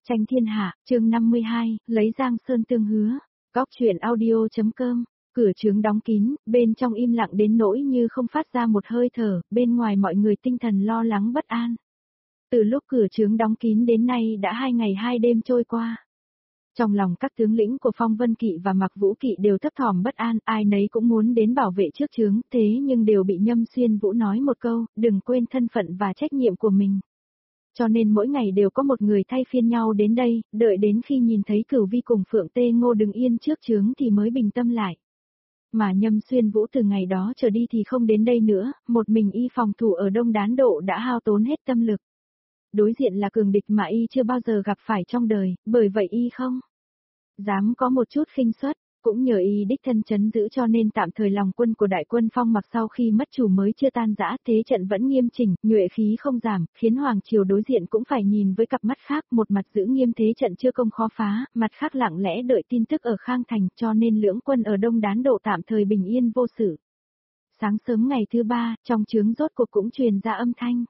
Tranh thiên hạ, chương 52, lấy Giang Sơn tương hứa. Góc truyện audio.com, cửa trướng đóng kín, bên trong im lặng đến nỗi như không phát ra một hơi thở, bên ngoài mọi người tinh thần lo lắng bất an. Từ lúc cửa trướng đóng kín đến nay đã 2 ngày 2 đêm trôi qua. Trong lòng các tướng lĩnh của Phong Vân Kỵ và Mạc Vũ Kỵ đều thấp thỏm bất an, ai nấy cũng muốn đến bảo vệ trước trướng, thế nhưng đều bị Nhâm Xuyên Vũ nói một câu, đừng quên thân phận và trách nhiệm của mình. Cho nên mỗi ngày đều có một người thay phiên nhau đến đây, đợi đến khi nhìn thấy Cửu Vi cùng Phượng Tê Ngô đứng yên trước trướng thì mới bình tâm lại. Mà Nhâm Xuyên Vũ từ ngày đó trở đi thì không đến đây nữa, một mình y phòng thủ ở Đông Đán Độ đã hao tốn hết tâm lực. Đối diện là cường địch mà y chưa bao giờ gặp phải trong đời, bởi vậy y không dám có một chút khinh suất, cũng nhờ y đích thân trấn giữ cho nên tạm thời lòng quân của đại quân Phong Mặc sau khi mất chủ mới chưa tan rã, thế trận vẫn nghiêm chỉnh, nhuệ khí không giảm, khiến hoàng triều đối diện cũng phải nhìn với cặp mắt khác, một mặt giữ nghiêm thế trận chưa công khó phá, mặt khác lặng lẽ đợi tin tức ở Khang Thành, cho nên lưỡng quân ở Đông Đán Độ tạm thời bình yên vô sự. Sáng sớm ngày thứ 3, trong trướng rốt cuộc cũng truyền ra âm thanh.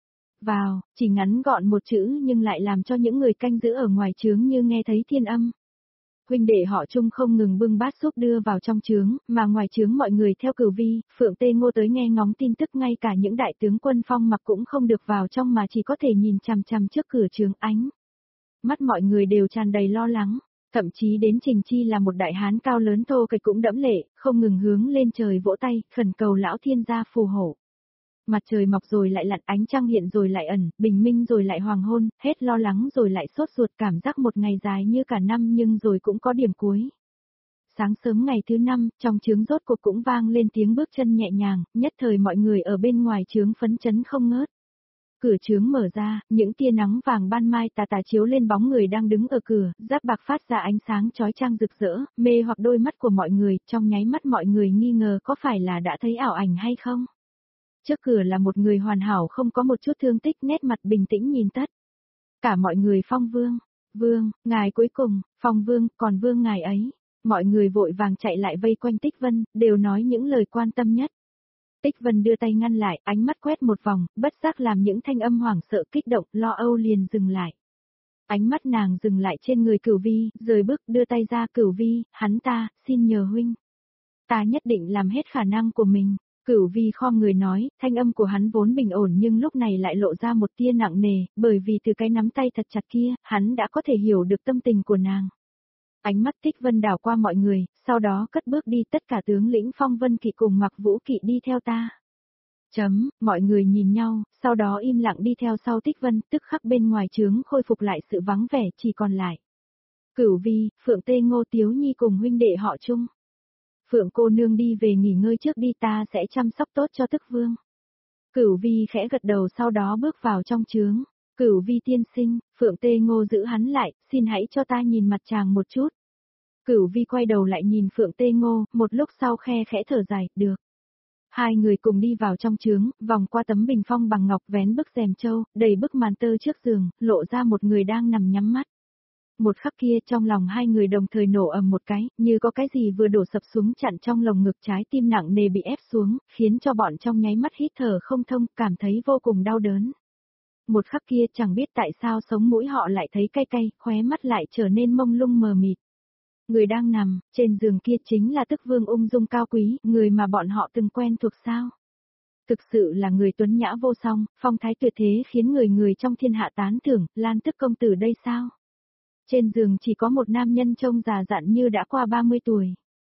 Vào, chỉ ngắn gọn một chữ nhưng lại làm cho những người canh giữ ở ngoài trướng như nghe thấy thiên âm. Huynh đệ họ Trung không ngừng bưng bát súp đưa vào trong trướng, mà ngoài trướng mọi người theo Cửu Vi, Phượng Tê Ngô tới nghe ngóng tin tức, ngay cả những đại tướng quân Phong Mặc cũng không được vào trong mà chỉ có thể nhìn chằm chằm trước cửa trướng. Ánh mắt mọi người đều tràn đầy lo lắng, thậm chí đến Trình Chi là một đại hán cao lớn thô kệch cũng đẫm lệ, không ngừng hướng lên trời vỗ tay, khẩn cầu lão thiên gia phù hộ. Mặt trời mọc rồi lại lặn, ánh trăng hiện rồi lại ẩn, bình minh rồi lại hoàng hôn, hết lo lắng rồi lại sốt ruột, cảm giác một ngày dài như cả năm nhưng rồi cũng có điểm cuối. Sáng sớm ngày thứ 5, trong trướng rốt cuộc cũng vang lên tiếng bước chân nhẹ nhàng, nhất thời mọi người ở bên ngoài trướng phấn chấn không ngớt. Cửa trướng mở ra, những tia nắng vàng ban mai tà tà chiếu lên bóng người đang đứng ở cửa, giáp bạc phát ra ánh sáng chói chang rực rỡ, mê hoặc đôi mắt của mọi người, trong nháy mắt mọi người nghi ngờ có phải là đã thấy ảo ảnh hay không. Trước cửa là một người hoàn hảo không có một chút thương tích, nét mặt bình tĩnh nhìn tất cả mọi người. Phong Vương, Vương, ngài cuối cùng, Phong Vương, còn Vương ngài ấy. Mọi người vội vàng chạy lại vây quanh Tích Vân, đều nói những lời quan tâm nhất. Tích Vân đưa tay ngăn lại, ánh mắt quét một vòng, bất giác làm những thanh âm hoảng sợ kích động, lo âu liền dừng lại. Ánh mắt nàng dừng lại trên người Cửu Vi, rời bước đưa tay ra. Cửu Vi, hắn ta, xin nhờ huynh. Ta nhất định làm hết khả năng của mình. Cửu Vi khom người nói, thanh âm của hắn vốn bình ổn nhưng lúc này lại lộ ra một tia nặng nề, bởi vì từ cái nắm tay thật chặt kia, hắn đã có thể hiểu được tâm tình của nàng. Ánh mắt Tích Vân đảo qua mọi người, sau đó cất bước đi. Tất cả tướng lĩnh Phong Vân Kỵ cùng Mạc Vũ Kỵ đi theo ta. Mọi người nhìn nhau, sau đó im lặng đi theo sau Tích Vân, tức khắc bên ngoài trướng khôi phục lại sự vắng vẻ, chỉ còn lại Cửu Vi, Phượng Tê Ngô, Tiếu Nhi cùng huynh đệ họ Trung. Phượng cô nương đi về nghỉ ngơi trước đi, ta sẽ chăm sóc tốt cho Tức Vương. Cửu Vi khẽ gật đầu sau đó bước vào trong trướng. Cửu Vi tiên sinh, Phượng Tê Ngô giữ hắn lại, xin hãy cho ta nhìn mặt chàng một chút. Cửu Vi quay đầu lại nhìn Phượng Tê Ngô, một lúc sau khe khẽ thở dài, được. Hai người cùng đi vào trong trướng, vòng qua tấm bình phong bằng ngọc, vén bức rèm châu, đầy bức màn tơ trước giường, lộ ra một người đang nằm nhắm mắt. Một khắc kia trong lòng hai người đồng thời nổ ầm một cái, như có cái gì vừa đổ sập xuống chặn trong lồng ngực, trái tim nặng nề bị ép xuống, khiến cho bọn trong nháy mắt hít thở không thông, cảm thấy vô cùng đau đớn. Một khắc kia chẳng biết tại sao sống mũi họ lại thấy cay cay, khóe mắt lại trở nên mông lung mờ mịt. Người đang nằm trên giường kia chính là Tức Vương ung dung cao quý, người mà bọn họ từng quen thuộc sao? Thực sự là người tuấn nhã vô song, phong thái tuyệt thế khiến người người trong thiên hạ tán thưởng, Lan Tức công tử đây sao? Trên giường chỉ có một nam nhân trông già dặn như đã qua 30 tuổi.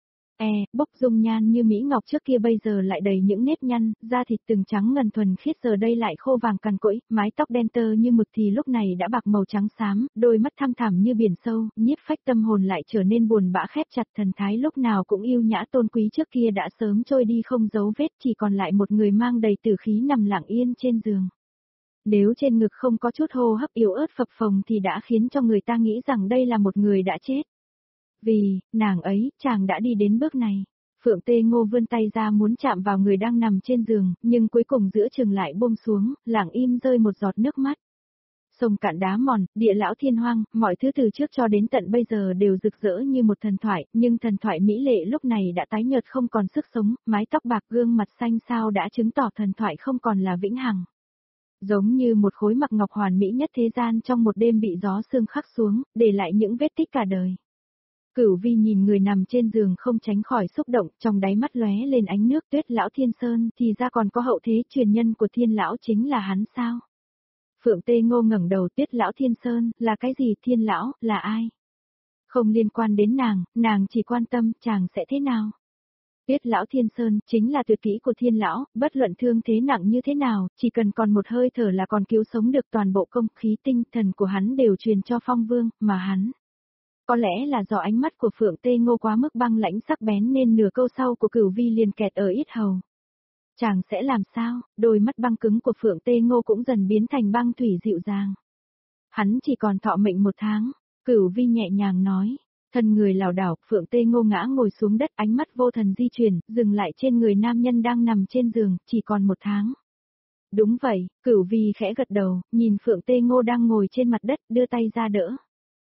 Bốc dung nhan như Mỹ Ngọc trước kia bây giờ lại đầy những nếp nhăn, da thịt từng trắng ngần thuần khiết giờ đây lại khô vàng cằn cỗi, mái tóc đen tơ như mực thì lúc này đã bạc màu trắng xám, đôi mắt thăm thẳm như biển sâu, nhiếp phách tâm hồn lại trở nên buồn bã khép chặt, thần thái lúc nào cũng yêu nhã tôn quý trước kia đã sớm trôi đi không dấu vết, chỉ còn lại một người mang đầy tử khí nằm lặng yên trên giường. Nếu trên ngực không có chút hô hấp yếu ớt phập phồng thì đã khiến cho người ta nghĩ rằng đây là một người đã chết. Vì, nàng ấy, chàng đã đi đến bước này. Phượng Tê Ngô vươn tay ra muốn chạm vào người đang nằm trên giường, nhưng cuối cùng giữa chừng lại buông xuống, lặng im rơi một giọt nước mắt. Sông cạn đá mòn, địa lão thiên hoang, mọi thứ từ trước cho đến tận bây giờ đều rực rỡ như một thần thoại, nhưng thần thoại mỹ lệ lúc này đã tái nhợt không còn sức sống, mái tóc bạc gương mặt xanh xao đã chứng tỏ thần thoại không còn là vĩnh hằng. Giống như một khối mặc ngọc hoàn mỹ nhất thế gian trong một đêm bị gió sương khắc xuống, để lại những vết tích cả đời. Cửu Vi nhìn người nằm trên giường không tránh khỏi xúc động, trong đáy mắt lóe lên ánh nước. Tuyết lão Thiên Sơn, thì ra còn có hậu thế truyền nhân của Thiên lão chính là hắn sao? Phượng Tê Ngô ngẩng đầu. Tuyết lão Thiên Sơn, là cái gì? Thiên lão, là ai? Không liên quan đến nàng chỉ quan tâm chàng sẽ thế nào. Tuyết lão Thiên Sơn chính là tuyệt kỹ của Thiên lão, bất luận thương thế nặng như thế nào, chỉ cần còn một hơi thở là còn cứu sống được. Toàn bộ công khí tinh thần của hắn đều truyền cho Phong Vương, mà hắn. Có lẽ là do ánh mắt của Phượng Tê Ngô quá mức băng lãnh sắc bén nên nửa câu sau của Cửu Vi liền kẹt ở yết hầu. Chàng sẽ làm sao? Đôi mắt băng cứng của Phượng Tê Ngô cũng dần biến thành băng thủy dịu dàng. Hắn chỉ còn thọ mệnh 1 tháng, Cửu Vi nhẹ nhàng nói. Thân người lảo đảo, Phượng Tê Ngô ngã ngồi xuống đất, ánh mắt vô thần di chuyển, dừng lại trên người nam nhân đang nằm trên giường. Chỉ còn 1 tháng. Đúng vậy, Cửu Vi khẽ gật đầu, nhìn Phượng Tê Ngô đang ngồi trên mặt đất, đưa tay ra đỡ.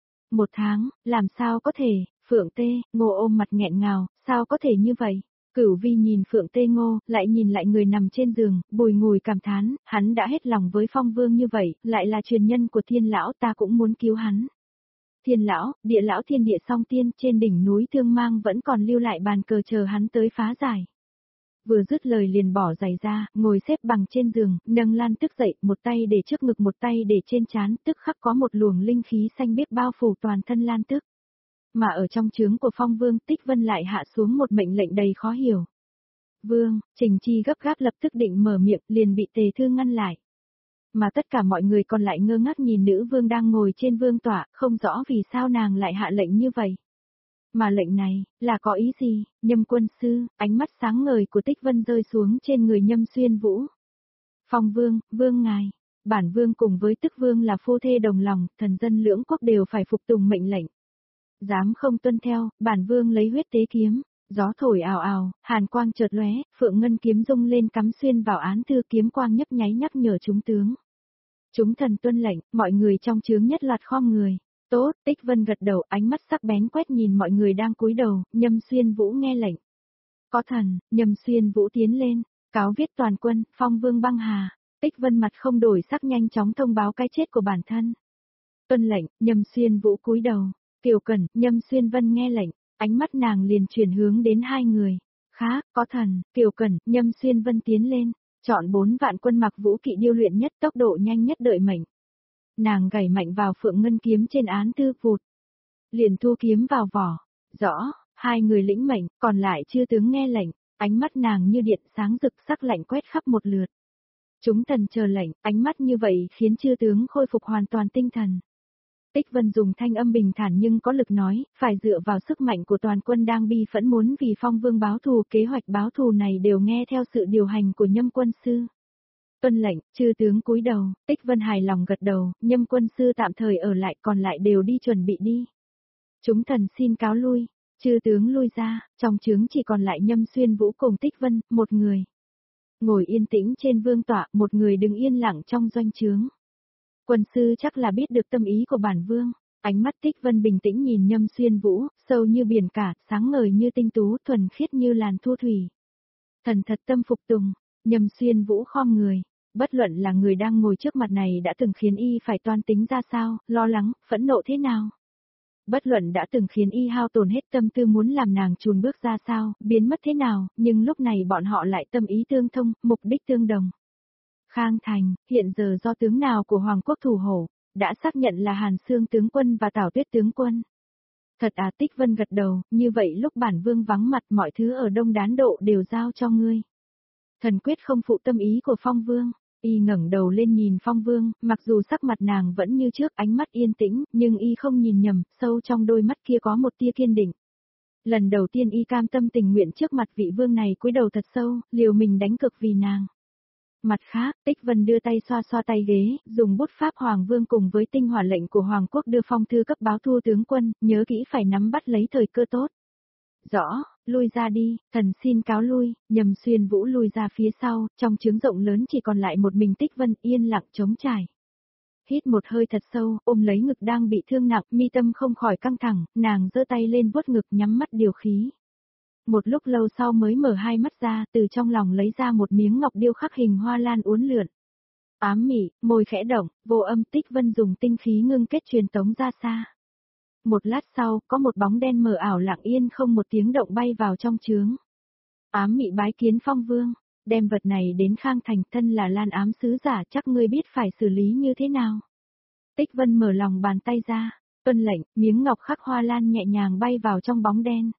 1 tháng, làm sao có thể? Phượng Tê Ngô ôm mặt nghẹn ngào, sao có thể như vậy? Cửu Vi nhìn Phượng Tê Ngô, lại nhìn lại người nằm trên giường, bùi ngùi cảm thán, hắn đã hết lòng với Phong Vương như vậy, lại là truyền nhân của Thiên lão, ta cũng muốn cứu hắn. Thiên lão, địa lão thiên địa song tiên, trên đỉnh núi Thương Mang vẫn còn lưu lại bàn cờ chờ hắn tới phá giải. Vừa dứt lời liền bỏ giày ra, ngồi xếp bằng trên giường, nâng lan tức dậy, một tay để trước ngực một tay để trên trán, tức khắc có một luồng linh khí xanh biếc bao phủ toàn thân lan tức. Mà ở trong trướng của Phong Vương, Tích Vân lại hạ xuống một mệnh lệnh đầy khó hiểu. Vương, Trình Chi gấp gáp lập tức định mở miệng, liền bị Tề Thư ngăn lại. Mà tất cả mọi người còn lại ngơ ngác nhìn nữ vương đang ngồi trên vương tọa, không rõ vì sao nàng lại hạ lệnh như vậy. Mà lệnh này, là có ý gì? Nhâm quân sư, ánh mắt sáng ngời của Tích Vân rơi xuống trên người Nhâm Xuyên Vũ. Phong Vương, vương ngài, bản vương cùng với Tức Vương là phu thê đồng lòng, thần dân lưỡng quốc đều phải phục tùng mệnh lệnh. Dám không tuân theo, bản vương lấy huyết tế kiếm. Gió thổi ào ào, hàn quang chợt lóe, phượng ngân kiếm rung lên cắm xuyên vào án thư, kiếm quang nhấp nháy nhắc nhở chúng tướng. Chúng thần tuân lệnh, mọi người trong trướng nhất loạt khom người. Tốt, Tích Vân gật đầu, ánh mắt sắc bén quét nhìn mọi người đang cúi đầu. Nhâm Xuyên Vũ nghe lệnh. Có thần, Nhâm Xuyên Vũ tiến lên, cáo viết toàn quân, Phong Vương băng hà. Tích Vân mặt không đổi sắc nhanh chóng thông báo cái chết của bản thân. Tuân lệnh, Nhâm Xuyên Vũ cúi đầu. Kiều Cẩn, Nhâm Xuyên Vân nghe lệnh, ánh mắt nàng liền chuyển hướng đến hai người. Khá, có thần, Kiều Cẩn, Nhâm Xuyên Vân tiến lên, chọn 4 vạn quân mặc vũ kỵ điêu luyện nhất, tốc độ nhanh nhất, đợi mệnh. Nàng gảy mạnh vào phượng ngân kiếm trên án thư, vụt. Liền thu kiếm vào vỏ. Rõ, hai người lĩnh mệnh, còn lại chư tướng nghe lệnh, ánh mắt nàng như điện sáng rực, sắc lạnh quét khắp một lượt. Chúng thần chờ lệnh, ánh mắt như vậy khiến chư tướng khôi phục hoàn toàn tinh thần. Tích Vân dùng thanh âm bình thản nhưng có lực nói, phải dựa vào sức mạnh của toàn quân đang bi phẫn muốn vì Phong Vương báo thù, kế hoạch báo thù này đều nghe theo sự điều hành của Nhâm quân sư. Tuân lệnh, chư tướng cúi đầu, Tích Vân hài lòng gật đầu, Nhâm quân sư tạm thời ở lại, còn lại đều đi chuẩn bị đi. Chúng thần xin cáo lui, chư tướng lui ra, trong trướng chỉ còn lại Nhâm Xuyên Vũ cùng Tích Vân, một người. Ngồi yên tĩnh trên vương tọa, một người đứng yên lặng trong doanh trướng. Quân sư chắc là biết được tâm ý của bản vương. Ánh mắt Tích Vân bình tĩnh nhìn Nhâm Xuyên Vũ, sâu như biển cả, sáng ngời như tinh tú, thuần khiết như làn thu thủy. Thần thật tâm phục tùng, Nhâm Xuyên Vũ khom người. Bất luận là người đang ngồi trước mặt này đã từng khiến y phải toan tính ra sao, lo lắng, phẫn nộ thế nào. Bất luận đã từng khiến y hao tổn hết tâm tư muốn làm nàng chùn bước ra sao, biến mất thế nào, nhưng lúc này bọn họ lại tâm ý tương thông, mục đích tương đồng. Khang Thành, hiện giờ do tướng nào của Hoàng quốc thủ hộ, đã xác nhận là Hàn Xương tướng quân và Tảo Tuyết tướng quân. Thật à, Tích Vân gật đầu, như vậy lúc bản vương vắng mặt mọi thứ ở Đông Đán Độ đều giao cho ngươi. Thần quyết không phụ tâm ý của Phong Vương. Y ngẩng đầu lên nhìn Phong Vương, mặc dù sắc mặt nàng vẫn như trước, ánh mắt yên tĩnh, nhưng y không nhìn nhầm, sâu trong đôi mắt kia có một tia kiên định. Lần đầu tiên y cam tâm tình nguyện trước mặt vị vương này cúi đầu thật sâu, liều mình đánh cực vì nàng. Mặt khác, Tích Vân đưa tay xoa xoa tay ghế, dùng bút pháp Hoàng Vương cùng với tinh hỏa lệnh của Hoàng quốc đưa phong thư cấp báo thua tướng quân, nhớ kỹ phải nắm bắt lấy thời cơ tốt. Rõ, lui ra đi, thần xin cáo lui. Nhâm Xuyên Vũ lui ra phía sau, trong trướng rộng lớn chỉ còn lại một mình Tích Vân yên lặng trống trải. Hít một hơi thật sâu, ôm lấy ngực đang bị thương nặng, mi tâm không khỏi căng thẳng, nàng giơ tay lên vuốt ngực nhắm mắt điều khí. Một lúc lâu sau mới mở hai mắt ra, từ trong lòng lấy ra một miếng ngọc điêu khắc hình hoa lan uốn lượn. Ám mị, môi khẽ động, vô âm Tích Vân dùng tinh khí ngưng kết truyền tống ra xa. Một lát sau, có một bóng đen mờ ảo lặng yên không một tiếng động bay vào trong trướng. Ám mị bái kiến Phong Vương, đem vật này đến Khang Thành, thân là Lan ám sứ giả, chắc ngươi biết phải xử lý như thế nào. Tích Vân mở lòng bàn tay ra, tuân lệnh, miếng ngọc khắc hoa lan nhẹ nhàng bay vào trong bóng đen.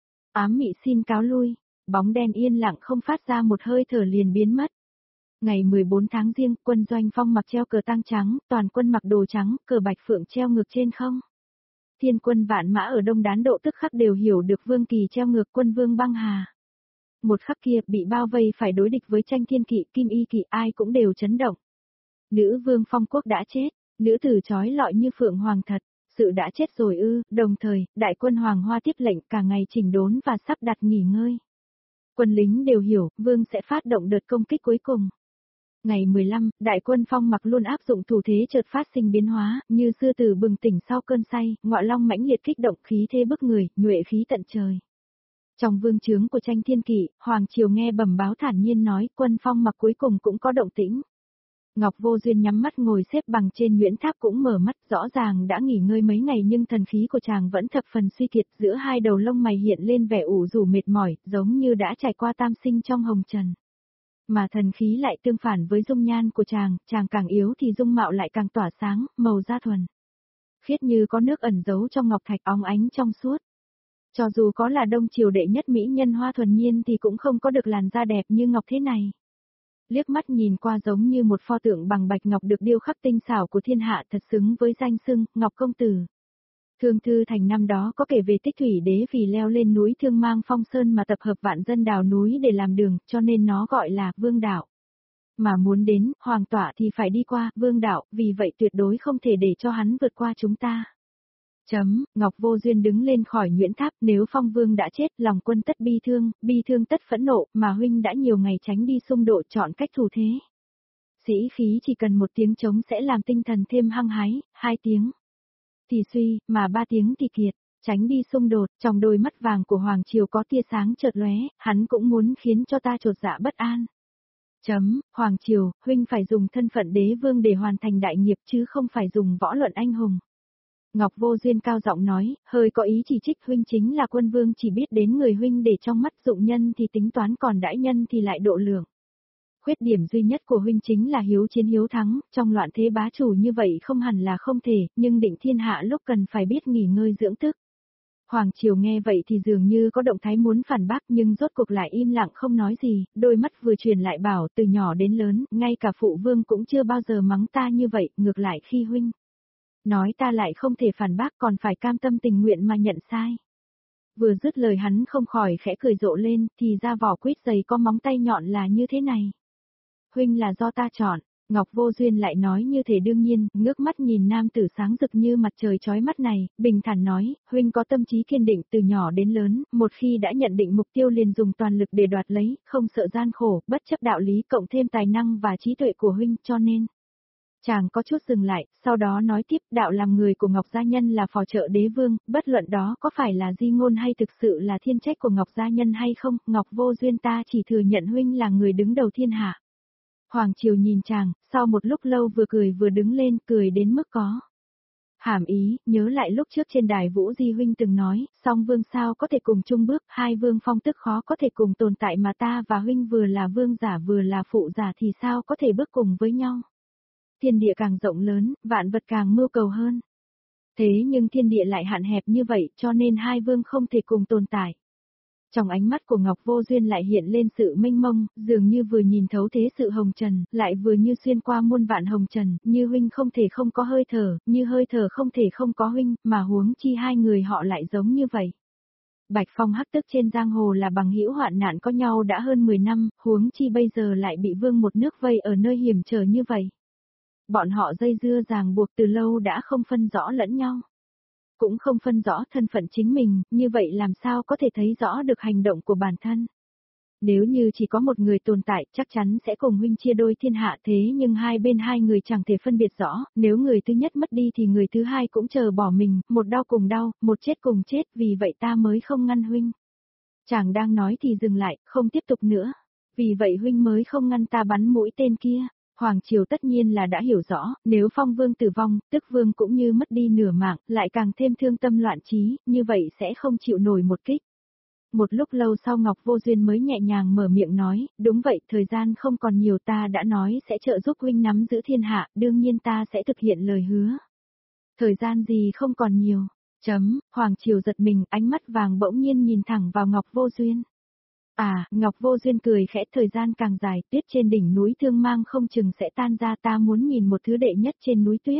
Ám mị xin cáo lui, bóng đen yên lặng không phát ra một hơi thở liền biến mất. Ngày 14 tháng Giêng, quân doanh Phong mặc treo cờ tang trắng, toàn quân mặc đồ trắng, cờ bạch phượng treo ngược trên không. Thiên quân vạn mã ở Đông Đán Độ tức khắc đều hiểu được Vương Kỳ treo ngược quân Vương Băng Hà. Một khắc kia bị bao vây phải đối địch với Tranh Thiên Kỵ, Kim Y Kỵ, ai cũng đều chấn động. Nữ Vương Phong Quốc đã chết, nữ tử trói lọi như phượng hoàng thật, sự đã chết rồi ư? Đồng thời, đại quân Hoàng Hoa tiếp lệnh cả ngày chỉnh đốn và sắp đặt nghỉ ngơi. Quân lính đều hiểu, Vương sẽ phát động đợt công kích cuối cùng. Ngày 15, đại quân Phong mặc luôn áp dụng thủ thế chợt phát sinh biến hóa, như sư tử bừng tỉnh sau cơn say, ngọa long mãnh liệt kích động, khí thế bức người, nhuệ khí tận trời. Trong vương trướng của Tranh Thiên Kỵ, Hoàng Triều nghe bẩm báo thản nhiên nói, quân Phong mặc cuối cùng cũng có động tĩnh. Ngọc Vô Duyên nhắm mắt ngồi xếp bằng trên Nguyễn Tháp cũng mở mắt, rõ ràng đã nghỉ ngơi mấy ngày nhưng thần khí của chàng vẫn thập phần suy kiệt, giữa hai đầu lông mày hiện lên vẻ ủ rũ mệt mỏi, giống như đã trải qua tam sinh trong hồng trần. Mà thần khí lại tương phản với dung nhan của chàng càng yếu thì dung mạo lại càng tỏa sáng, màu da thuần. Khiết như có nước ẩn giấu trong ngọc thạch óng ánh trong suốt. Cho dù có là Đông Triều đệ nhất mỹ nhân Hoa Thuần Nhiên thì cũng không có được làn da đẹp như ngọc thế này. Liếc mắt nhìn qua giống như một pho tượng bằng bạch ngọc được điêu khắc tinh xảo của thiên hạ, thật xứng với danh xưng, Ngọc Công Tử. Thương Thư Thành năm đó có kể về Tích Thủy Đế vì leo lên núi Thương Mang Phong Sơn mà tập hợp vạn dân đào núi để làm đường, cho nên nó gọi là Vương Đạo. Mà muốn đến, Hoàng tọa thì phải đi qua Vương Đạo, vì vậy tuyệt đối không thể để cho hắn vượt qua chúng ta. Ngọc Vô Duyên đứng lên khỏi Nguyễn Tháp, nếu Phong Vương đã chết, lòng quân tất bi thương tất phẫn nộ, mà huynh đã nhiều ngày tránh đi xung độ chọn cách thủ thế. Sĩ khí chỉ cần một tiếng trống sẽ làm tinh thần thêm hăng hái, 2 tiếng thì suy, mà 3 tiếng thì kiệt, tránh đi xung đột, trong đôi mắt vàng của Hoàng Triều có tia sáng chợt lóe, hắn cũng muốn khiến cho ta chột dạ bất an. Hoàng Triều, huynh phải dùng thân phận đế vương để hoàn thành đại nghiệp chứ không phải dùng võ luận anh hùng. Ngọc Vô Duyên cao giọng nói, hơi có ý chỉ trích, huynh chính là quân vương chỉ biết đến người huynh để trong mắt dụng nhân thì tính toán còn đãi nhân thì lại độ lượng. Khuyết điểm duy nhất của huynh chính là hiếu chiến hiếu thắng, trong loạn thế bá chủ như vậy không hẳn là không thể, nhưng định thiên hạ lúc cần phải biết nghỉ ngơi dưỡng tức. Hoàng Triều nghe vậy thì dường như có động thái muốn phản bác nhưng rốt cuộc lại im lặng không nói gì, đôi mắt vừa truyền lại bảo từ nhỏ đến lớn, ngay cả phụ vương cũng chưa bao giờ mắng ta như vậy, ngược lại khi huynh nói ta lại không thể phản bác còn phải cam tâm tình nguyện mà nhận sai. Vừa dứt lời hắn không khỏi khẽ cười rộ lên, thì ra vỏ quýt dày có móng tay nhọn là như thế này. Huynh là do ta chọn, Ngọc Vô Duyên lại nói như thể đương nhiên, ngước mắt nhìn nam tử sáng rực như mặt trời chói mắt này, bình thản nói, huynh có tâm trí kiên định từ nhỏ đến lớn, một khi đã nhận định mục tiêu liền dùng toàn lực để đoạt lấy, không sợ gian khổ, bất chấp đạo lý cộng thêm tài năng và trí tuệ của huynh, cho nên. Chàng có chút dừng lại, sau đó nói tiếp, đạo làm người của Ngọc Gia Nhân là phò trợ đế vương, bất luận đó có phải là di ngôn hay thực sự là thiên trách của Ngọc Gia Nhân hay không, Ngọc Vô Duyên ta chỉ thừa nhận huynh là người đứng đầu thiên hạ. Hoàng Triều nhìn chàng, sau một lúc lâu vừa cười vừa đứng lên, cười đến mức có hàm ý, nhớ lại lúc trước trên đài Vũ Di huynh từng nói, song vương sao có thể cùng chung bước, hai vương phong tức khó có thể cùng tồn tại mà ta và huynh vừa là vương giả vừa là phụ giả thì sao có thể bước cùng với nhau. Thiên địa càng rộng lớn, vạn vật càng mưu cầu hơn. Thế nhưng thiên địa lại hạn hẹp như vậy cho nên hai vương không thể cùng tồn tại. Trong ánh mắt của Ngọc Vô Duyên lại hiện lên sự mênh mông, dường như vừa nhìn thấu thế sự hồng trần, lại vừa như xuyên qua muôn vạn hồng trần, như huynh không thể không có hơi thở, như hơi thở không thể không có huynh, mà huống chi hai người họ lại giống như vậy. Bạch Phong hắc tức trên giang hồ là bằng hữu hoạn nạn có nhau đã hơn 10 năm, huống chi bây giờ lại bị vương một nước vây ở nơi hiểm trở như vậy. Bọn họ dây dưa ràng buộc từ lâu đã không phân rõ lẫn nhau. Cũng không phân rõ thân phận chính mình, như vậy làm sao có thể thấy rõ được hành động của bản thân. Nếu như chỉ có một người tồn tại chắc chắn sẽ cùng huynh chia đôi thiên hạ thế nhưng hai bên hai người chẳng thể phân biệt rõ, nếu người thứ nhất mất đi thì người thứ hai cũng chờ bỏ mình, một đau cùng đau, một chết cùng chết, vì vậy ta mới không ngăn huynh. Chàng đang nói thì dừng lại, không tiếp tục nữa. Vì vậy huynh mới không ngăn ta bắn mũi tên kia. Hoàng Triều tất nhiên là đã hiểu rõ, nếu Phong Vương tử vong, tức Vương cũng như mất đi nửa mạng, lại càng thêm thương tâm loạn trí, như vậy sẽ không chịu nổi một kích. Một lúc lâu sau Ngọc Vô Duyên mới nhẹ nhàng mở miệng nói, đúng vậy, thời gian không còn nhiều, ta đã nói sẽ trợ giúp huynh nắm giữ thiên hạ, đương nhiên ta sẽ thực hiện lời hứa. Thời gian gì không còn nhiều. Hoàng Triều giật mình, ánh mắt vàng bỗng nhiên nhìn thẳng vào Ngọc Vô Duyên. Ngọc Vô Duyên cười khẽ, thời gian càng dài, tuyết trên đỉnh núi Thương Mang không chừng sẽ tan ra, ta muốn nhìn một thứ đệ nhất trên núi tuyết.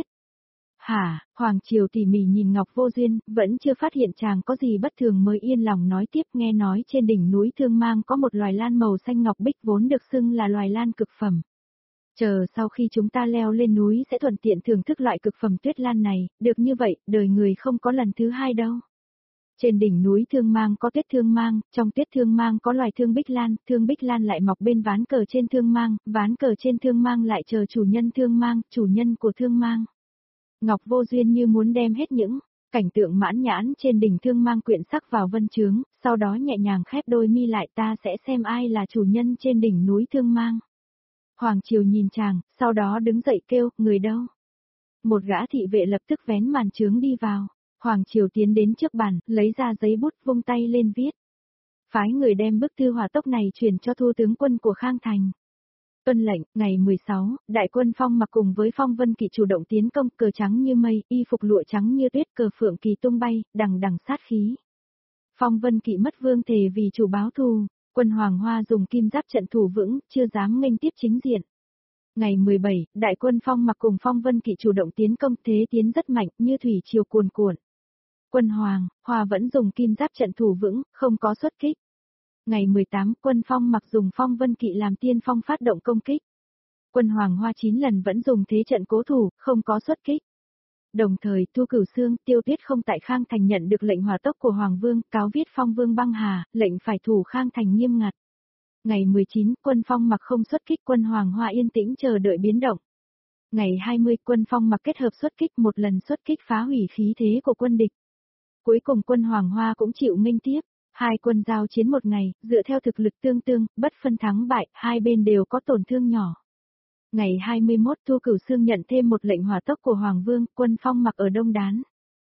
Hả? Hoàng Triều tỉ mỉ nhìn Ngọc Vô Duyên, vẫn chưa phát hiện chàng có gì bất thường mới yên lòng nói tiếp, nghe nói trên đỉnh núi Thương Mang có một loài lan màu xanh ngọc bích vốn được xưng là loài lan cực phẩm. Chờ sau khi chúng ta leo lên núi sẽ thuận tiện thưởng thức loại cực phẩm tuyết lan này, được như vậy, đời người không có lần thứ hai đâu. Trên đỉnh núi Thương Mang có tuyết Thương Mang, trong tuyết Thương Mang có loài Thương Bích Lan lại mọc bên ván cờ trên Thương Mang, ván cờ trên Thương Mang lại chờ chủ nhân Thương Mang, chủ nhân của Thương Mang. Ngọc Vô Duyên như muốn đem hết những cảnh tượng mãn nhãn trên đỉnh Thương Mang quyện sắc vào vân chướng, sau đó nhẹ nhàng khép đôi mi lại, ta sẽ xem ai là chủ nhân trên đỉnh núi Thương Mang. Hoàng Triều nhìn chàng, sau đó đứng dậy kêu, người đâu? Một gã thị vệ lập tức vén màn chướng đi vào. Hoàng Triều tiến đến trước bàn, lấy ra giấy bút vung tay lên viết. Phái người đem bức thư hỏa tốc này chuyển cho thu tướng quân của Khang Thành. Tuân lệnh, ngày 16, đại quân Phong Mặc cùng với Phong Vân Kỵ chủ động tiến công, cờ trắng như mây, y phục lụa trắng như tuyết, cờ phượng kỳ tung bay, đằng đằng sát khí. Phong Vân Kỵ mất vương thề vì chủ báo thù, quân Hoàng Hoa dùng kim giáp trận thủ vững, chưa dám nghênh tiếp chính diện. Ngày 17, đại quân Phong Mặc cùng Phong Vân Kỵ chủ động tiến công, thế tiến rất mạnh, như thủy triều cuồn cuộn. Quân Hoàng Hoa vẫn dùng kim giáp trận thủ vững, không có xuất kích. Ngày 18, quân Phong Mặc dùng Phong Vân Kỵ làm tiên phong phát động công kích. Quân Hoàng Hoa 9 lần vẫn dùng thế trận cố thủ, không có xuất kích. Đồng thời, Thu Cửu Xương, Tiêu Tuyết không tại Khang Thành nhận được lệnh hỏa tốc của Hoàng Vương, cáo viết Phong Vương băng hà, lệnh phải thủ Khang Thành nghiêm ngặt. Ngày 19, quân Phong Mặc không xuất kích, quân Hoàng Hoa yên tĩnh chờ đợi biến động. Ngày 20, quân Phong Mặc kết hợp xuất kích, một lần xuất kích phá hủy khí thế của quân địch. Cuối cùng quân Hoàng Hoa cũng chịu nghênh tiếp. Hai quân giao chiến một ngày, dựa theo thực lực tương tương, bất phân thắng bại, hai bên đều có tổn thương nhỏ. Ngày 21, Thu Cửu Xương nhận thêm một lệnh hỏa tốc của Hoàng Vương, quân Phong Mặc ở Đông Đán.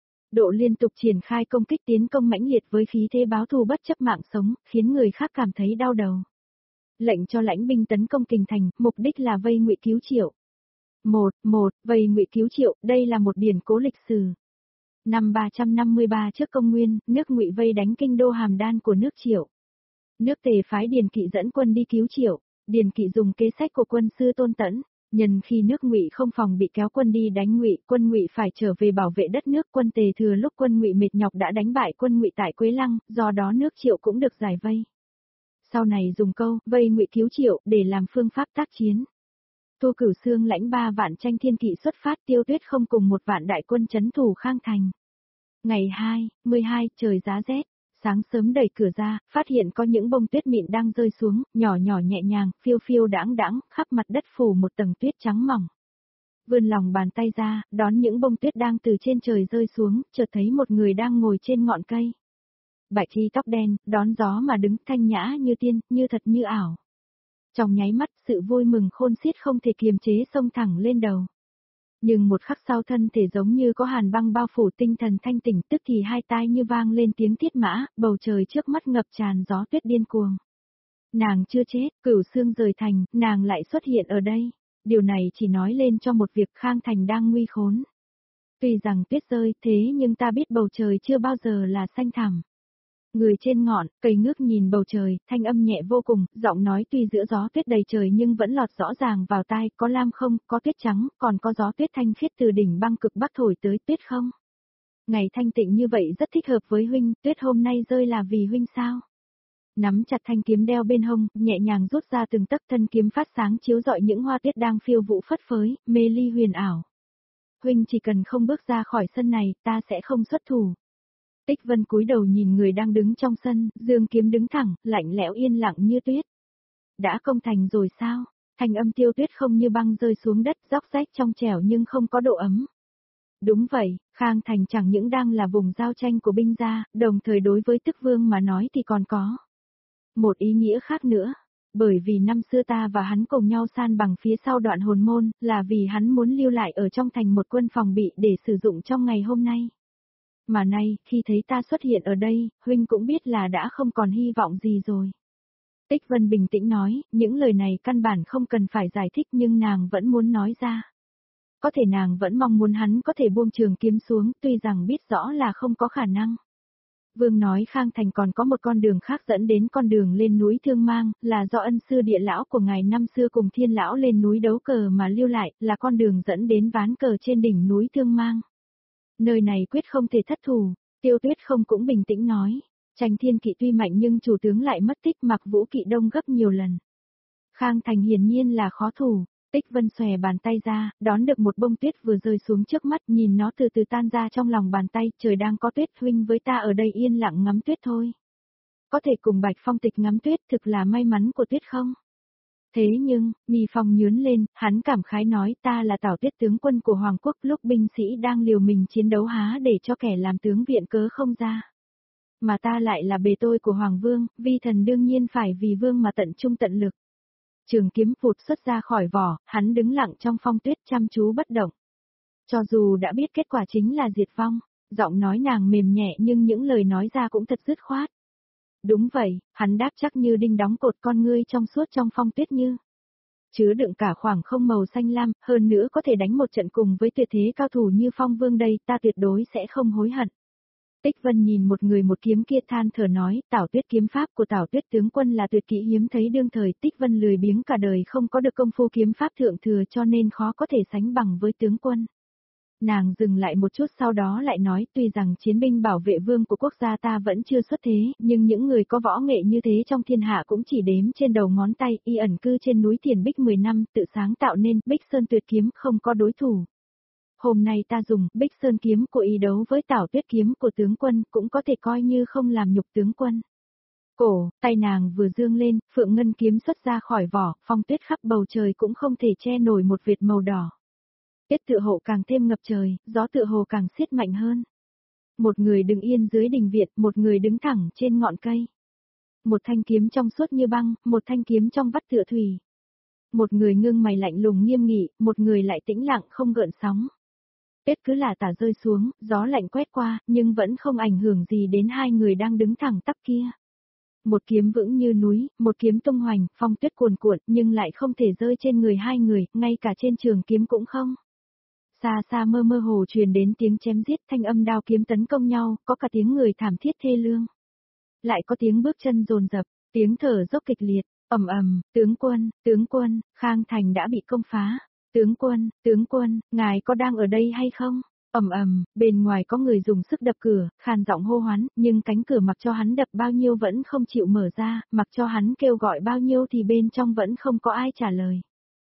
Độ liên tục triển khai công kích tiến công mãnh liệt với khí thế báo thù bất chấp mạng sống, khiến người khác cảm thấy đau đầu. Lệnh cho lãnh binh tấn công Kình Thành, mục đích là vây Ngụy cứu Triệu. Vây Ngụy cứu Triệu, đây là một điển cố lịch sử. Năm 353 trước công nguyên, nước Ngụy vây đánh kinh đô Hàm Đan của nước Triệu. Nước Tề phái Điền Kỵ dẫn quân đi cứu Triệu, Điền Kỵ dùng kế sách của quân sư Tôn Tẫn, nhân khi nước Ngụy không phòng bị kéo quân đi đánh Ngụy, quân Ngụy phải trở về bảo vệ đất nước, quân Tề thừa lúc quân Ngụy mệt nhọc đã đánh bại quân Ngụy tại Quế Lăng, do đó nước Triệu cũng được giải vây. Sau này dùng câu vây Ngụy cứu Triệu để làm phương pháp tác chiến. Thu Cửu Xương lãnh 3 vạn tranh thiên kỵ xuất phát, Tiêu Tuyết không cùng 1 vạn đại quân trấn thủ Khang Thành. Ngày 12, trời giá rét, sáng sớm đẩy cửa ra, phát hiện có những bông tuyết mịn đang rơi xuống, nhỏ nhỏ nhẹ nhàng, phiêu phiêu đãng đãng, khắp mặt đất phủ một tầng tuyết trắng mỏng. Vươn lòng bàn tay ra, đón những bông tuyết đang từ trên trời rơi xuống, chợt thấy một người đang ngồi trên ngọn cây. Bạch y tóc đen, đón gió mà đứng, thanh nhã như tiên, như thật như ảo. Trong nháy mắt, sự vui mừng khôn xiết không thể kiềm chế xông thẳng lên đầu. Nhưng một khắc sau thân thể giống như có hàn băng bao phủ, tinh thần thanh tỉnh, tức thì hai tai như vang lên tiếng thiết mã, bầu trời trước mắt ngập tràn gió tuyết điên cuồng. Nàng chưa chết, Cửu Xương rời thành, nàng lại xuất hiện ở đây. Điều này chỉ nói lên cho một việc Khang Thành đang nguy khốn. Tuy rằng tuyết rơi, thế nhưng ta biết bầu trời chưa bao giờ là xanh thẳm. Người trên ngọn, cây ngước nhìn bầu trời, thanh âm nhẹ vô cùng, giọng nói tuy giữa gió tuyết đầy trời nhưng vẫn lọt rõ ràng vào tai, có lam không, có tuyết trắng, còn có gió tuyết thanh khiết từ đỉnh băng cực bắc thổi tới, tuyết không? Ngày thanh tịnh như vậy rất thích hợp với huynh, tuyết hôm nay rơi là vì huynh sao? Nắm chặt thanh kiếm đeo bên hông, nhẹ nhàng rút ra từng tấc, thân kiếm phát sáng chiếu rọi những hoa tuyết đang phiêu vũ phất phới, mê ly huyền ảo. Huynh chỉ cần không bước ra khỏi sân này, ta sẽ không xuất thủ. Tích Vân cúi đầu nhìn người đang đứng trong sân, dương kiếm đứng thẳng, lạnh lẽo yên lặng như tuyết. Đã công thành rồi sao? Thanh âm Tiêu Tuyết không như băng rơi xuống đất, róc rách trong trẻo nhưng không có độ ấm. Đúng vậy, Khang Thành chẳng những đang là vùng giao tranh của binh gia, đồng thời đối với Tức Vương mà nói thì còn có một ý nghĩa khác nữa. Bởi vì năm xưa ta và hắn cùng nhau san bằng phía sau đoạn hồn môn, là vì hắn muốn lưu lại ở trong thành một quân phòng bị để sử dụng trong ngày hôm nay. Mà nay, khi thấy ta xuất hiện ở đây, huynh cũng biết là đã không còn hy vọng gì rồi. Tích Vân bình tĩnh nói, những lời này căn bản không cần phải giải thích nhưng nàng vẫn muốn nói ra. Có thể nàng vẫn mong muốn hắn có thể buông trường kiếm xuống, tuy rằng biết rõ là không có khả năng. Vương nói Khang Thành còn có một con đường khác dẫn đến con đường lên núi Thương Mang, là do ân sư địa lão của ngài năm xưa cùng Thiên lão lên núi đấu cờ mà lưu lại, là con đường dẫn đến ván cờ trên đỉnh núi Thương Mang. Nơi này quyết không thể thất thủ, Tiêu Tuyết không cũng bình tĩnh nói. Tranh Thiên Kỵ tuy mạnh nhưng chủ tướng lại mất tích, Mặc Vũ Kỵ đông gấp nhiều lần. Khang Thành hiển nhiên là khó thủ. Tích Vân xòe bàn tay ra, đón được một bông tuyết vừa rơi xuống trước mắt, nhìn nó từ từ tan ra trong lòng bàn tay, trời đang có tuyết, huynh với ta ở đây yên lặng ngắm tuyết thôi. Có thể cùng Bạch Phong Tịch ngắm tuyết thực là may mắn của tuyết không? Thế nhưng, Mi Phong nhướn lên, hắn cảm khái nói ta là Tào Tuyết tướng quân của Hoàng quốc, lúc binh sĩ đang liều mình chiến đấu há để cho kẻ làm tướng viện cớ không ra. Mà ta lại là bề tôi của Hoàng vương, vi thần đương nhiên phải vì vương mà tận trung tận lực. Trường kiếm phụt xuất ra khỏi vỏ, hắn đứng lặng trong phong tuyết chăm chú bất động. Cho dù đã biết kết quả chính là diệt vong, giọng nói nàng mềm nhẹ nhưng những lời nói ra cũng thật dứt khoát. Đúng vậy, hắn đáp chắc như đinh đóng cột, con ngươi trong suốt trong phong tuyết như chứa đựng cả khoảng không màu xanh lam, hơn nữa có thể đánh một trận cùng với tuyệt thế cao thủ như Phong Vương đây, ta tuyệt đối sẽ không hối hận. Tích Vân nhìn một người một kiếm kia than thở nói, Tảo Tuyết kiếm pháp của Tảo Tuyết tướng quân là tuyệt kỹ hiếm thấy đương thời. Tích Vân lười biếng cả đời không có được công phu kiếm pháp thượng thừa cho nên khó có thể sánh bằng với tướng quân. Nàng dừng lại một chút sau đó lại nói, tuy rằng chiến binh bảo vệ vương của quốc gia ta vẫn chưa xuất thế, nhưng những người có võ nghệ như thế trong thiên hạ cũng chỉ đếm trên đầu ngón tay. Y ẩn cư trên núi Tiền Bích 10 năm, tự sáng tạo nên Bích Sơn tuyệt kiếm, không có đối thủ. Hôm nay ta dùng Bích Sơn kiếm của y đấu với Tảo Tuyết kiếm của tướng quân, cũng có thể coi như không làm nhục tướng quân. Cổ, tay nàng vừa dương lên, phượng ngân kiếm xuất ra khỏi vỏ, phong tuyết khắp bầu trời cũng không thể che nổi một vệt màu đỏ. Tuyết tựa hồ càng thêm ngập trời, gió tựa hồ càng siết mạnh hơn. Một người đứng yên dưới đình viện, một người đứng thẳng trên ngọn cây. Một thanh kiếm trong suốt như băng, một thanh kiếm trong vắt tựa thủy. Một người ngưng mày lạnh lùng nghiêm nghị, một người lại tĩnh lặng không gợn sóng. Tuyết cứ là tả rơi xuống, gió lạnh quét qua, nhưng vẫn không ảnh hưởng gì đến hai người đang đứng thẳng tắp kia. Một kiếm vững như núi, một kiếm tung hoành, phong tuyết cuồn cuộn, nhưng lại không thể rơi trên người hai người, ngay cả trên trường kiếm cũng không. Xa xa mơ mơ hồ truyền đến tiếng chém giết, thanh âm đao kiếm tấn công nhau, có cả tiếng người thảm thiết thê lương. Lại có tiếng bước chân dồn dập, tiếng thở dốc kịch liệt, ầm ầm, tướng quân, Khang Thành đã bị công phá. Tướng quân, ngài có đang ở đây hay không? Ầm ầm, bên ngoài có người dùng sức đập cửa, khàn giọng hô hoán, nhưng cánh cửa mặc cho hắn đập bao nhiêu vẫn không chịu mở ra, mặc cho hắn kêu gọi bao nhiêu thì bên trong vẫn không có ai trả lời.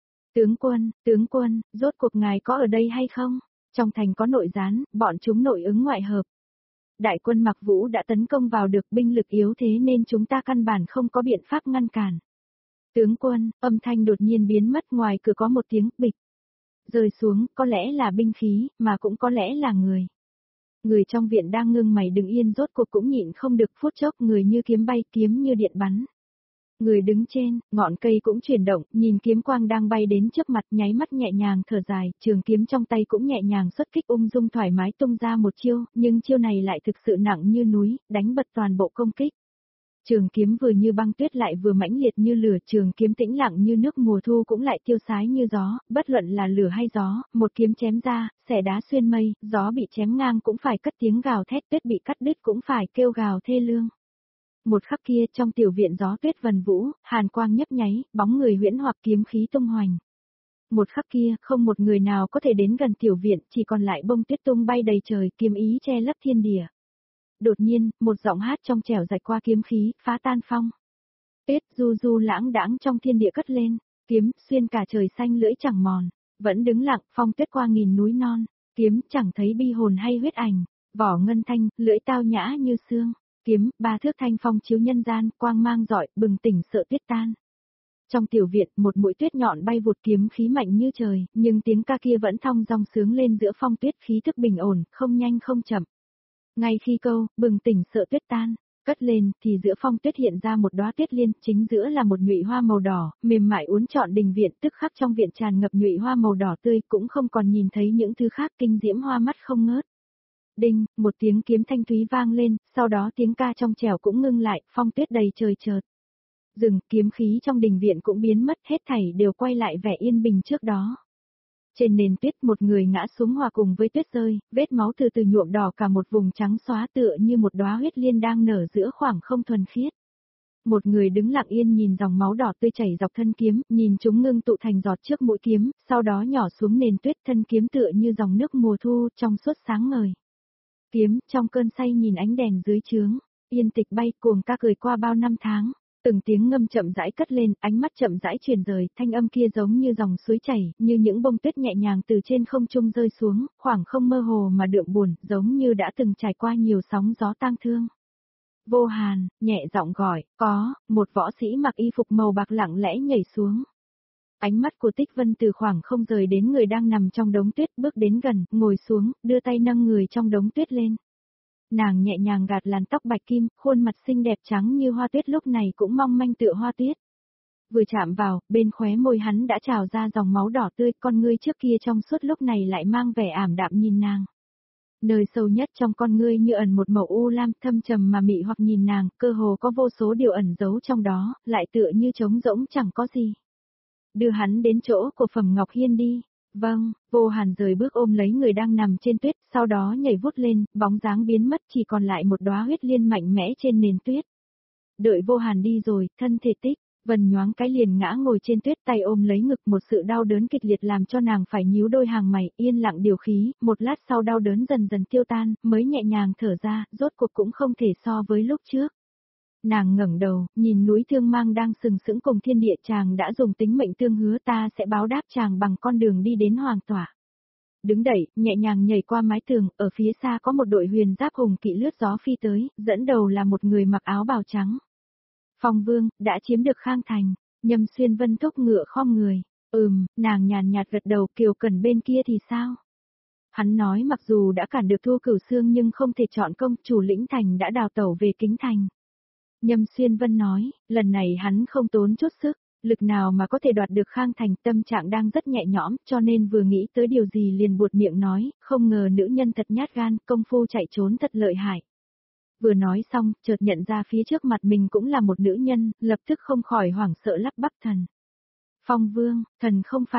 Tướng quân, rốt cuộc ngài có ở đây hay không? Trong thành có nội gián, bọn chúng nội ứng ngoại hợp. Đại quân Mặc Vũ đã tấn công vào được, binh lực yếu thế nên chúng ta căn bản không có biện pháp ngăn cản. Tướng quân, âm thanh đột nhiên biến mất, ngoài cửa có một tiếng bịch. Rơi xuống, có lẽ là binh khí, mà cũng có lẽ là người. Người trong viện đang ngưng mày đứng yên rốt cuộc cũng nhịn không được, phút chốc người như kiếm bay, kiếm như điện bắn. Người đứng trên, ngọn cây cũng chuyển động, nhìn kiếm quang đang bay đến trước mặt, nháy mắt nhẹ nhàng thở dài, trường kiếm trong tay cũng nhẹ nhàng xuất kích, ung dung thoải mái tung ra một chiêu, nhưng chiêu này lại thực sự nặng như núi, đánh bật toàn bộ công kích. Trường kiếm vừa như băng tuyết lại vừa mãnh liệt như lửa, trường kiếm tĩnh lặng như nước mùa thu cũng lại tiêu sái như gió, bất luận là lửa hay gió, một kiếm chém ra, xẻ đá xuyên mây, gió bị chém ngang cũng phải cất tiếng gào thét, tuyết bị cắt đứt cũng phải kêu gào thê lương. Một khắc kia trong tiểu viện gió tuyết vần vũ, hàn quang nhấp nháy, bóng người huyễn hoặc kiếm khí tung hoành. Một khắc kia, không một người nào có thể đến gần tiểu viện, chỉ còn lại bông tuyết tung bay đầy trời, kiếm ý che lấp thiên địa. Đột nhiên, một giọng hát trong trẻo rạch qua kiếm khí, phá tan phong. Tuyết du du lãng đãng trong thiên địa cất lên, kiếm xuyên cả trời xanh lưỡi chẳng mòn, vẫn đứng lặng, phong tuyết qua nghìn núi non, kiếm chẳng thấy bi hồn hay huyết ảnh, vỏ ngân thanh, lưỡi tao nhã như xương, kiếm, ba thước thanh phong chiếu nhân gian, quang mang rọi, bừng tỉnh sợ tuyết tan. Trong tiểu viện, một mũi tuyết nhọn bay vụt, kiếm khí mạnh như trời, nhưng tiếng ca kia vẫn thong dong sướng lên giữa phong tuyết, khí thức bình ổn, không nhanh không chậm. Ngay khi câu, bừng tỉnh sợ tuyết tan, Cất lên, thì giữa phong tuyết hiện ra một đóa tuyết liên, chính giữa là một nhụy hoa màu đỏ, mềm mại uốn trọn đình viện, tức khắc trong viện tràn ngập nhụy hoa màu đỏ tươi, cũng không còn nhìn thấy những thứ khác, kinh diễm hoa mắt không ngớt. Đinh, một tiếng kiếm thanh thúy vang lên, sau đó tiếng ca trong trẻo cũng ngưng lại, phong tuyết đầy trời chợt dừng, kiếm khí trong đình viện cũng biến mất, hết thảy đều quay lại vẻ yên bình trước đó. Trên nền tuyết một người ngã xuống hòa cùng với tuyết rơi, vết máu từ từ nhuộm đỏ cả một vùng trắng xóa tựa như một đóa huyết liên đang nở giữa khoảng không thuần khiết. Một người đứng lặng yên nhìn dòng máu đỏ tươi chảy dọc thân kiếm, nhìn chúng ngưng tụ thành giọt trước mũi kiếm, sau đó nhỏ xuống nền tuyết, thân kiếm tựa như dòng nước mùa thu, trong suốt sáng ngời. Kiếm, trong cơn say nhìn ánh đèn dưới trướng, yên tịch bay cuồng ca cười qua bao năm tháng. Từng tiếng ngâm chậm rãi cất lên, ánh mắt chậm rãi chuyển rời, thanh âm kia giống như dòng suối chảy, như những bông tuyết nhẹ nhàng từ trên không trung rơi xuống, khoảng không mơ hồ mà đượm buồn, giống như đã từng trải qua nhiều sóng gió tang thương. Vô Hàn, nhẹ giọng gọi, có, một võ sĩ mặc y phục màu bạc lặng lẽ nhảy xuống. Ánh mắt của Tích Vân từ khoảng không rời đến người đang nằm trong đống tuyết, bước đến gần, ngồi xuống, đưa tay nâng người trong đống tuyết lên. Nàng nhẹ nhàng gạt làn tóc bạch kim, khuôn mặt xinh đẹp trắng như hoa tuyết lúc này cũng mong manh tựa hoa tuyết. Vừa chạm vào, bên khóe môi hắn đã trào ra dòng máu đỏ tươi, con ngươi trước kia trong suốt lúc này lại mang vẻ ảm đạm nhìn nàng. Nơi sâu nhất trong con ngươi như ẩn một màu u lam thâm trầm mà mị hoặc nhìn nàng, cơ hồ có vô số điều ẩn giấu trong đó, lại tựa như trống rỗng chẳng có gì. Đưa hắn đến chỗ của Phẩm Ngọc Hiên đi. Vâng, Vô Hàn rời bước ôm lấy người đang nằm trên tuyết, sau đó nhảy vút lên, bóng dáng biến mất chỉ còn lại một đóa huyết liên mạnh mẽ trên nền tuyết. Đợi Vô Hàn đi rồi, thân thể Tích Vân nhoáng cái liền ngã ngồi trên tuyết, tay ôm lấy ngực, một sự đau đớn kịch liệt làm cho nàng phải nhíu đôi hàng mày, yên lặng điều khí, một lát sau đau đớn dần dần tiêu tan, mới nhẹ nhàng thở ra, rốt cuộc cũng không thể so với lúc trước. Nàng ngẩng đầu, nhìn núi Thương Mang đang sừng sững cùng thiên địa, chàng đã dùng tính mệnh tương hứa, ta sẽ báo đáp chàng bằng con đường đi đến hoàng tỏa. Đứng đẩy, nhẹ nhàng nhảy qua mái tường, ở phía xa có một đội huyền giáp hùng kỵ lướt gió phi tới, dẫn đầu là một người mặc áo bào trắng. Phong Vương, đã chiếm được Khang Thành. Nhâm Xuyên Vân thúc ngựa khom người. Nàng nhàn nhạt gật đầu. Kiều Cần bên kia thì sao? Hắn nói mặc dù đã cản được Thu Cửu Xương nhưng không thể chọn công, chủ lĩnh thành đã đào tẩu về Kính Thành. Nhâm Xuyên Vân nói, lần này hắn không tốn chút sức, lực nào mà có thể đoạt được Khang Thành, tâm trạng đang rất nhẹ nhõm, cho nên vừa nghĩ tới điều gì liền buột miệng nói, không ngờ nữ nhân thật nhát gan, công phu chạy trốn thật lợi hại. Vừa nói xong, chợt nhận ra phía trước mặt mình cũng là một nữ nhân, lập tức không khỏi hoảng sợ lắp bắp thần. Phong Vương, thần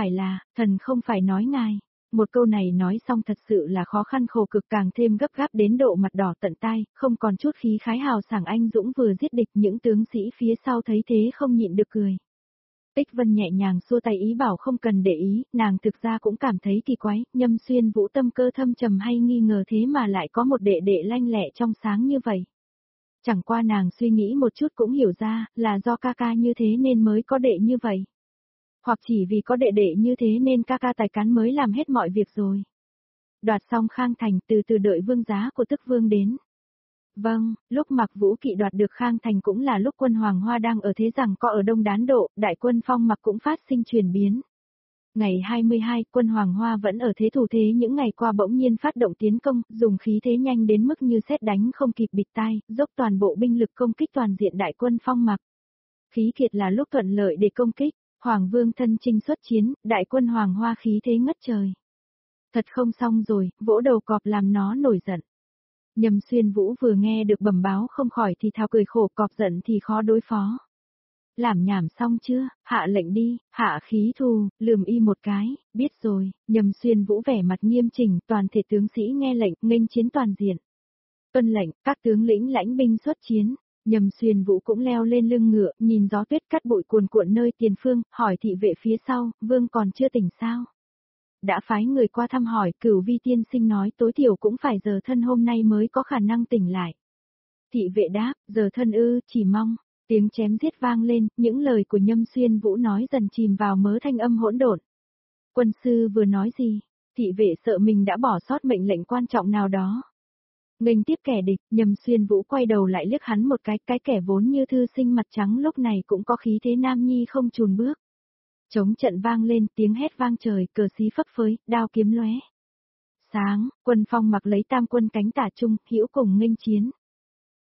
không phải nói ngài. Một câu này nói xong thật sự là khó khăn khổ cực, càng thêm gấp gáp đến độ mặt đỏ tận tai, không còn chút khí khái hào sảng anh dũng vừa giết địch, những tướng sĩ phía sau thấy thế không nhịn được cười. Tích Vân nhẹ nhàng xua tay ý bảo không cần để ý, nàng thực ra cũng cảm thấy kỳ quái, Nhâm Xuyên Vũ tâm cơ thâm trầm hay nghi ngờ thế mà lại có một đệ đệ lanh lẹ trong sáng như vậy. Chẳng qua nàng suy nghĩ một chút cũng hiểu ra, là do ca ca như thế nên mới có đệ như vậy. Hoặc chỉ vì có đệ đệ như thế nên ca ca tài cán mới làm hết mọi việc rồi. Đoạt xong Khang Thành, từ từ đợi vương giá của Tức Vương đến. Vâng, lúc Mạc Vũ Kỵ đoạt được Khang Thành cũng là lúc quân Hoàng Hoa đang ở thế rằng có ở Đông Đán Độ, đại quân Phong Mặc cũng phát sinh chuyển biến. Ngày 22, quân Hoàng Hoa vẫn ở thế thủ thế, những ngày qua bỗng nhiên phát động tiến công, dùng khí thế nhanh đến mức như sét đánh không kịp bịt tai, dốc toàn bộ binh lực công kích toàn diện đại quân Phong Mặc. Khí kiệt là lúc thuận lợi để công kích, Hoàng Vương thân chinh xuất chiến, đại quân Hoàng Hoa khí thế ngất trời. Thật không xong rồi, vỗ đầu cọp làm nó nổi giận. Nhâm Xuyên Vũ vừa nghe được bẩm báo không khỏi thì thào cười khổ, cọp giận thì khó đối phó. Làm nhảm xong chưa, hạ lệnh đi, hạ khí thù, lườm y một cái, biết rồi. Nhâm Xuyên Vũ vẻ mặt nghiêm chỉnh, toàn thể tướng sĩ nghe lệnh, nghênh chiến toàn diện. Tuân lệnh, các tướng lĩnh lãnh binh xuất chiến. Nhâm Xuyên Vũ cũng leo lên lưng ngựa, nhìn gió tuyết cắt bụi cuồn cuộn nơi tiền phương, hỏi thị vệ phía sau, vương còn chưa tỉnh sao? Đã phái người qua thăm hỏi, Cửu Vi tiên sinh nói tối thiểu cũng phải giờ thân hôm nay mới có khả năng tỉnh lại. Thị vệ đáp, giờ thân ư, chỉ mong. Tiếng chém giết vang lên, những lời của Nhâm Xuyên Vũ nói dần chìm vào mớ thanh âm hỗn độn. Quân sư vừa nói gì? Thị vệ sợ mình đã bỏ sót mệnh lệnh quan trọng nào đó. Nghênh tiếp kẻ địch, Nhâm Xuyên Vũ quay đầu lại liếc hắn một cái kẻ vốn như thư sinh mặt trắng lúc này cũng có khí thế nam nhi không chùn bước. Trống trận vang lên, tiếng hét vang trời, cờ xí phấp phới, đao kiếm lóe. Sáng, quân Phong Mặc lấy tam quân cánh tả trung, hữu cùng nghênh chiến.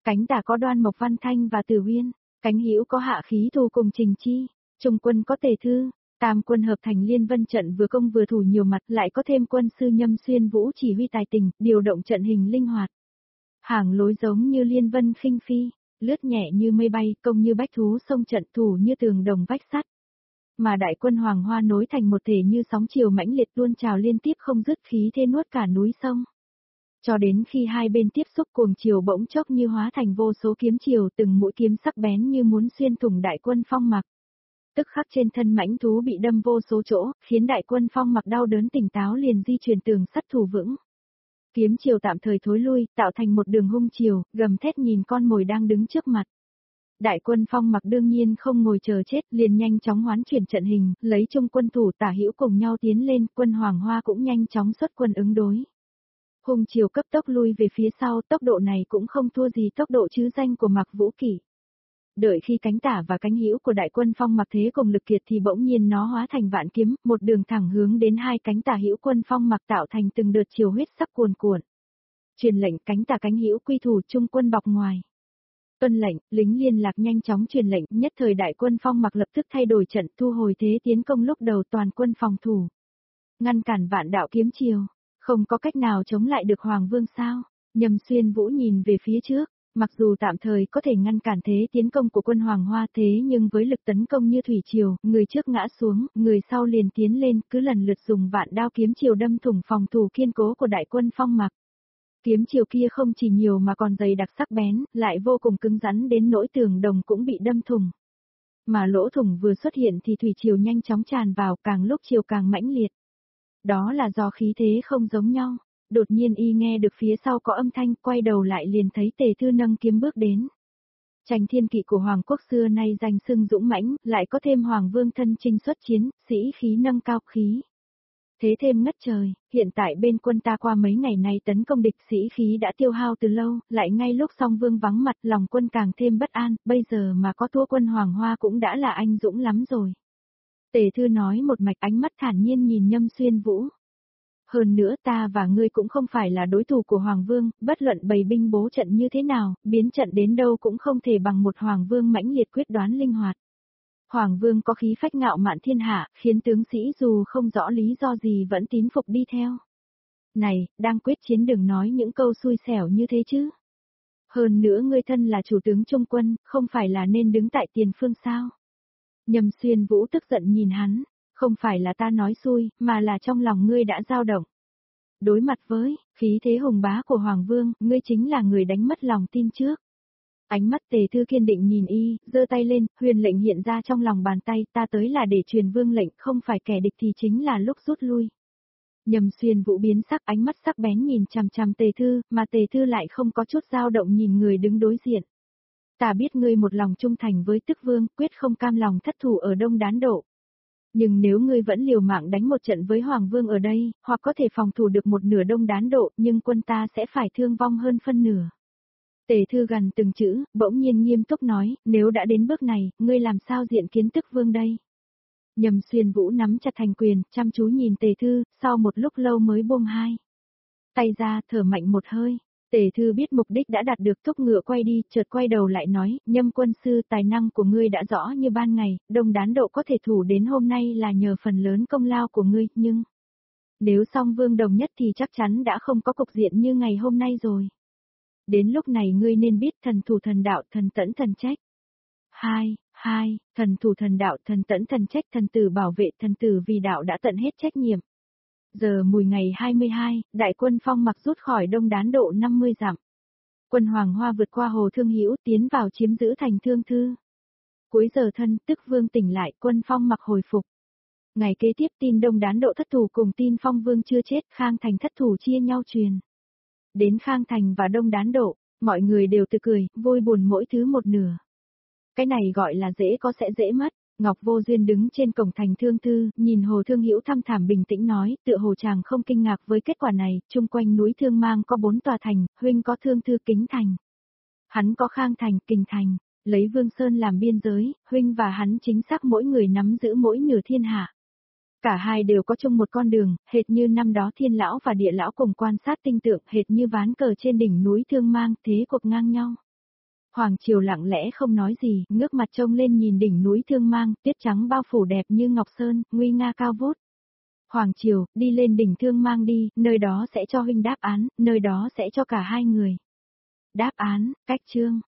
Cánh tả có Đoan Mộc Văn Thanh và Từ Uyên, cánh hữu có Hạ Khí Thù cùng Trình Chi, trung quân có Tề Thư, tam quân hợp thành liên vân trận vừa công vừa thủ nhiều mặt, lại có thêm quân sư Nhâm Xuyên Vũ chỉ huy tài tình, điều động trận hình linh hoạt. Hàng lối giống như liên vân khinh phi, lướt nhẹ như mây bay, công như bách thú sông trận, thủ như tường đồng vách sắt. Mà đại quân Hoàng Hoa nối thành một thể như sóng chiều mãnh liệt tuôn trào liên tiếp không dứt, khí thế nuốt cả núi sông. Cho đến khi hai bên tiếp xúc, cuồng chiều bỗng chốc như hóa thành vô số kiếm chiều, từng mũi kiếm sắc bén như muốn xuyên thủng đại quân Phong Mặc. Tức khắc trên thân mãnh thú bị đâm vô số chỗ, khiến đại quân Phong Mặc đau đớn tỉnh táo liền di chuyển tường sắt thủ vững. Kiếm chiều tạm thời thối lui, tạo thành một đường hung chiều, gầm thét nhìn con mồi đang đứng trước mặt. Đại quân Phong Mặc đương nhiên không ngồi chờ chết, liền nhanh chóng hoán chuyển trận hình, lấy trung quân thủ tả hữu cùng nhau tiến lên, quân Hoàng Hoa cũng nhanh chóng xuất quân ứng đối. Hung chiều cấp tốc lui về phía sau, tốc độ này cũng không thua gì tốc độ chứ danh của Mạc Vũ Kỷ. Đợi khi cánh tả và cánh hữu của đại quân Phong Mặc thế cùng lực kiệt thì bỗng nhiên nó hóa thành vạn kiếm, một đường thẳng hướng đến hai cánh tả hữu quân Phong Mặc, tạo thành từng đợt chiều huyết sắc cuồn cuộn. Truyền lệnh cánh tả cánh hữu quy thủ, trung quân bọc ngoài. Tuân lệnh, lính liên lạc nhanh chóng truyền lệnh, nhất thời đại quân Phong Mặc lập tức thay đổi trận, thu hồi thế tiến công, lúc đầu toàn quân phòng thủ. Ngăn cản vạn đạo kiếm chiều, không có cách nào chống lại được Hoàng Vương sao? Nhâm Xuyên Vũ nhìn về phía trước, mặc dù tạm thời có thể ngăn cản thế tiến công của quân Hoàng Hoa, thế nhưng với lực tấn công như thủy triều, người trước ngã xuống, người sau liền tiến lên, cứ lần lượt dùng vạn đao kiếm chiều đâm thủng phòng thủ kiên cố của đại quân Phong Mặc. Kiếm chiều kia không chỉ nhiều mà còn dày đặc sắc bén, lại vô cùng cứng rắn đến nỗi tường đồng cũng bị đâm thủng. Mà lỗ thủng vừa xuất hiện thì thủy triều nhanh chóng tràn vào, càng lúc chiều càng mãnh liệt. Đó là do khí thế không giống nhau. Đột nhiên y nghe được phía sau có âm thanh, quay đầu lại liền thấy Tề Thư nâng kiếm bước đến. Tranh thiên kỵ của Hoàng quốc xưa nay danh xưng dũng mãnh, lại có thêm Hoàng Vương thân chinh xuất chiến, sĩ khí nâng cao khí. Thế thêm ngất trời, hiện tại bên quân ta qua mấy ngày nay tấn công địch, sĩ khí đã tiêu hao từ lâu, lại ngay lúc Song Vương vắng mặt, lòng quân càng thêm bất an, bây giờ mà có thua quân Hoàng Hoa cũng đã là anh dũng lắm rồi. Tề Thư nói một mạch, ánh mắt thản nhiên nhìn Nhâm Xuyên Vũ. Hơn nữa ta và ngươi cũng không phải là đối thủ của Hoàng Vương, bất luận bày binh bố trận như thế nào, biến trận đến đâu cũng không thể bằng một Hoàng Vương mãnh liệt quyết đoán linh hoạt. Hoàng Vương có khí phách ngạo mạn thiên hạ, khiến tướng sĩ dù không rõ lý do gì vẫn tín phục đi theo. Này, đang quyết chiến đừng nói những câu xui xẻo như thế chứ. Hơn nữa ngươi thân là chủ tướng trung quân, không phải là nên đứng tại tiền phương sao? Nhâm Xuyên Vũ tức giận nhìn hắn, không phải là ta nói xui, mà là trong lòng ngươi đã dao động. Đối mặt với khí thế hùng bá của Hoàng Vương, ngươi chính là người đánh mất lòng tin trước. Ánh mắt Tề Thư kiên định nhìn y, giơ tay lên, huyền lệnh hiện ra trong lòng bàn tay, ta tới là để truyền vương lệnh, không phải kẻ địch thì chính là lúc rút lui. Nhâm Xuyên Vũ biến sắc, ánh mắt sắc bén nhìn chằm chằm Tề Thư, mà Tề Thư lại không có chút dao động nhìn người đứng đối diện. Ta biết ngươi một lòng trung thành với Tức Vương, quyết không cam lòng thất thủ ở Đông Đán Độ. Nhưng nếu ngươi vẫn liều mạng đánh một trận với Hoàng Vương ở đây, hoặc có thể phòng thủ được một nửa Đông Đán Độ, nhưng quân ta sẽ phải thương vong hơn phân nửa. Tề Thư gần từng chữ, bỗng nhiên nghiêm túc nói, nếu đã đến bước này, ngươi làm sao diện kiến Tức Vương đây? Nhâm Xuyên Vũ nắm chặt thành quyền, chăm chú nhìn Tề Thư, sau một lúc lâu mới buông hai tay ra, thở mạnh một hơi. Tề Thư biết mục đích đã đạt được, thúc ngựa quay đi, chợt quay đầu lại nói, Nhâm quân sư, tài năng của ngươi đã rõ như ban ngày, Đông Đán Độ có thể thủ đến hôm nay là nhờ phần lớn công lao của ngươi, nhưng nếu Song Vương đồng nhất thì chắc chắn đã không có cục diện như ngày hôm nay rồi. Đến lúc này ngươi nên biết thần thủ thần đạo, thần tẫn thần trách. Hai, thần thủ thần đạo, thần tẫn thần trách, thần tử bảo vệ, thần tử vì đạo đã tận hết trách nhiệm. Giờ mùi ngày 22, đại quân Phong Mặc rút khỏi Đông Đán Độ 50 dặm. Quân Hoàng Hoa vượt qua hồ Thương Hữu tiến vào chiếm giữ thành Thương Thư. Cuối giờ thân, Tức Vương tỉnh lại, quân Phong Mặc hồi phục. Ngày kế tiếp tin Đông Đán Độ thất thủ cùng tin Phong Vương chưa chết, Khang Thành thất thủ chia nhau truyền. Đến Khang Thành và Đông Đán Độ, mọi người đều tự cười, vui buồn mỗi thứ một nửa. Cái này gọi là dễ có sẽ dễ mất. Ngọc Vô Duyên đứng trên cổng thành Thương Thư, nhìn Hồ Thương Hữu thăm thẳm bình tĩnh nói, tựa hồ chàng không kinh ngạc với kết quả này, chung quanh núi Thương Mang có 4 tòa thành, huynh có Thương Thư Kính Thành. Hắn có Khang Thành, Kình Thành, lấy Vương Sơn làm biên giới, huynh và hắn chính xác mỗi người nắm giữ mỗi nửa thiên hạ. Cả hai đều có chung một con đường, hệt như năm đó Thiên Lão và Địa Lão cùng quan sát tinh tượng, hệt như ván cờ trên đỉnh núi Thương Mang, thế cuộc ngang nhau. Hoàng Triều lặng lẽ không nói gì, ngước mặt trông lên nhìn đỉnh núi Thương Mang, tuyết trắng bao phủ đẹp như ngọc sơn, nguy nga cao vút. Hoàng Triều, đi lên đỉnh Thương Mang đi, nơi đó sẽ cho huynh đáp án, nơi đó sẽ cho cả hai người. Đáp án, cách chương.